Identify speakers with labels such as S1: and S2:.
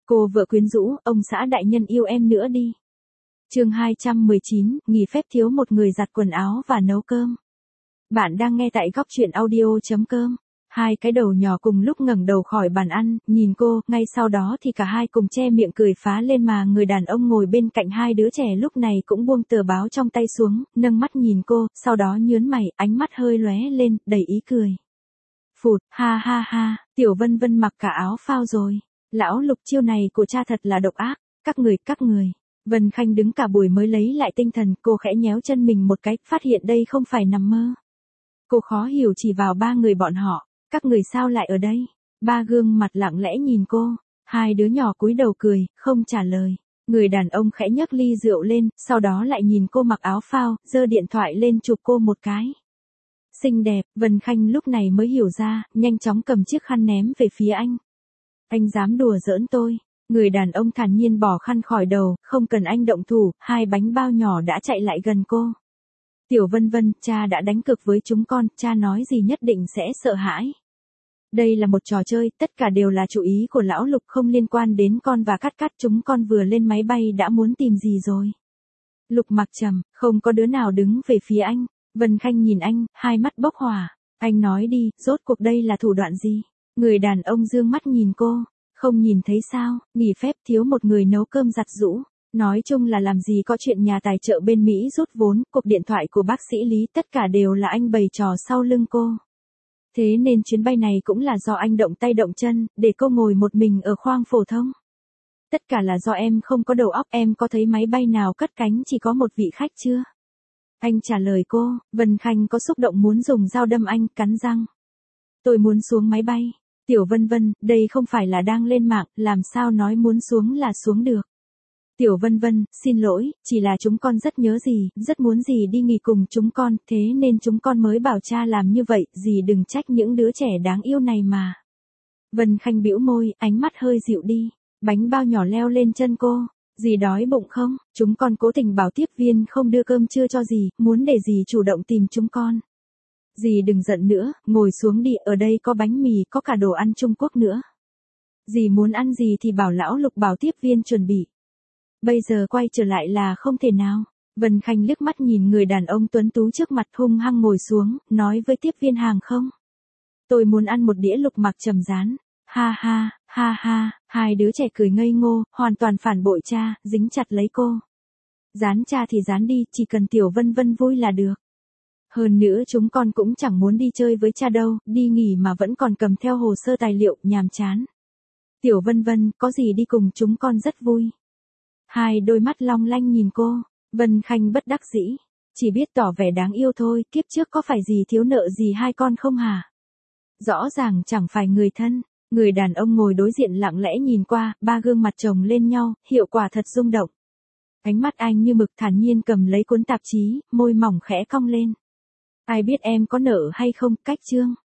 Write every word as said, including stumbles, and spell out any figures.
S1: Cô vợ quyến rũ, ông xã đại nhân yêu em nữa đi. Chương hai trăm mười chín, nghỉ phép thiếu một người giặt quần áo và nấu cơm. Bạn đang nghe tại góc truyện audio chấm com. Hai cái đầu nhỏ cùng lúc ngẩng đầu khỏi bàn ăn, nhìn cô, ngay sau đó thì cả hai cùng che miệng cười phá lên mà người đàn ông ngồi bên cạnh hai đứa trẻ lúc này cũng buông tờ báo trong tay xuống, nâng mắt nhìn cô, sau đó nhớn mày, ánh mắt hơi lóe lên, đầy ý cười. Phụt, ha ha ha, Tiểu Vân Vân mặc cả áo phao rồi. Lão Lục chiêu này của cha thật là độc ác, các người, các người. Vân Khanh đứng cả buổi mới lấy lại tinh thần, cô khẽ nhéo chân mình một cái, phát hiện đây không phải nằm mơ. Cô khó hiểu chỉ vào ba người bọn họ, các người sao lại ở đây? Ba gương mặt lặng lẽ nhìn cô, hai đứa nhỏ cúi đầu cười, không trả lời. Người đàn ông khẽ nhấc ly rượu lên, sau đó lại nhìn cô mặc áo phao, giơ điện thoại lên chụp cô một cái. Xinh đẹp, Vân Khanh lúc này mới hiểu ra, nhanh chóng cầm chiếc khăn ném về phía anh. Anh dám đùa giỡn tôi. Người đàn ông thản nhiên bỏ khăn khỏi đầu, không cần anh động thủ, hai bánh bao nhỏ đã chạy lại gần cô. Tiểu Vân Vân, cha đã đánh cược với chúng con, cha nói gì nhất định sẽ sợ hãi. Đây là một trò chơi, tất cả đều là chủ ý của lão Lục không liên quan đến con và Cát Cát, chúng con vừa lên máy bay đã muốn tìm gì rồi. Lục mặc trầm, không có đứa nào đứng về phía anh. Vân Khanh nhìn anh, hai mắt bốc hỏa. Anh nói đi, rốt cuộc đây là thủ đoạn gì? Người đàn ông dương mắt nhìn cô. Không nhìn thấy sao, nghỉ phép thiếu một người nấu cơm giặt giũ. Nói chung là làm gì có chuyện nhà tài trợ bên Mỹ rút vốn, cuộc điện thoại của bác sĩ Lý, tất cả đều là anh bày trò sau lưng cô. Thế nên chuyến bay này cũng là do anh động tay động chân, để cô ngồi một mình ở khoang phổ thông. Tất cả là do em không có đầu óc, em có thấy máy bay nào cất cánh chỉ có một vị khách chưa? Anh trả lời cô, Vân Khanh có xúc động muốn dùng dao đâm anh, cắn răng. Tôi muốn xuống máy bay. Tiểu Vân Vân, đây không phải là đang lên mạng, làm sao nói muốn xuống là xuống được. Tiểu Vân Vân, xin lỗi, chỉ là chúng con rất nhớ dì, rất muốn dì đi nghỉ cùng chúng con, thế nên chúng con mới bảo cha làm như vậy, dì đừng trách những đứa trẻ đáng yêu này mà. Vân Khanh bĩu môi, ánh mắt hơi dịu đi, bánh bao nhỏ leo lên chân cô. Dì đói bụng không? Chúng con cố tình bảo tiếp viên không đưa cơm trưa cho dì, muốn để dì chủ động tìm chúng con. Dì đừng giận nữa, ngồi xuống đi, ở đây có bánh mì, có cả đồ ăn Trung Quốc nữa. Dì muốn ăn gì thì bảo lão Lục bảo tiếp viên chuẩn bị. Bây giờ quay trở lại là không thể nào. Vân Khanh liếc mắt nhìn người đàn ông tuấn tú trước mặt hung hăng ngồi xuống, nói với tiếp viên hàng không. Tôi muốn ăn một đĩa Lục mặc trầm rán. Ha ha, ha ha, hai đứa trẻ cười ngây ngô, hoàn toàn phản bội cha, dính chặt lấy cô. Dán cha thì dán đi, chỉ cần Tiểu Vân Vân vui là được. Hơn nữa chúng con cũng chẳng muốn đi chơi với cha đâu, đi nghỉ mà vẫn còn cầm theo hồ sơ tài liệu, nhàm chán. Tiểu Vân Vân, có gì đi cùng chúng con rất vui. Hai đôi mắt long lanh nhìn cô, Vân Khanh bất đắc dĩ, chỉ biết tỏ vẻ đáng yêu thôi, kiếp trước có phải gì thiếu nợ gì hai con không hả? Rõ ràng chẳng phải người thân. Người đàn ông ngồi đối diện lặng lẽ nhìn qua, ba gương mặt chồng lên nhau, hiệu quả thật rung động. Ánh mắt anh như mực, thản nhiên cầm lấy cuốn tạp chí, môi mỏng khẽ cong lên. Ai biết em có nợ hay không, cách chương.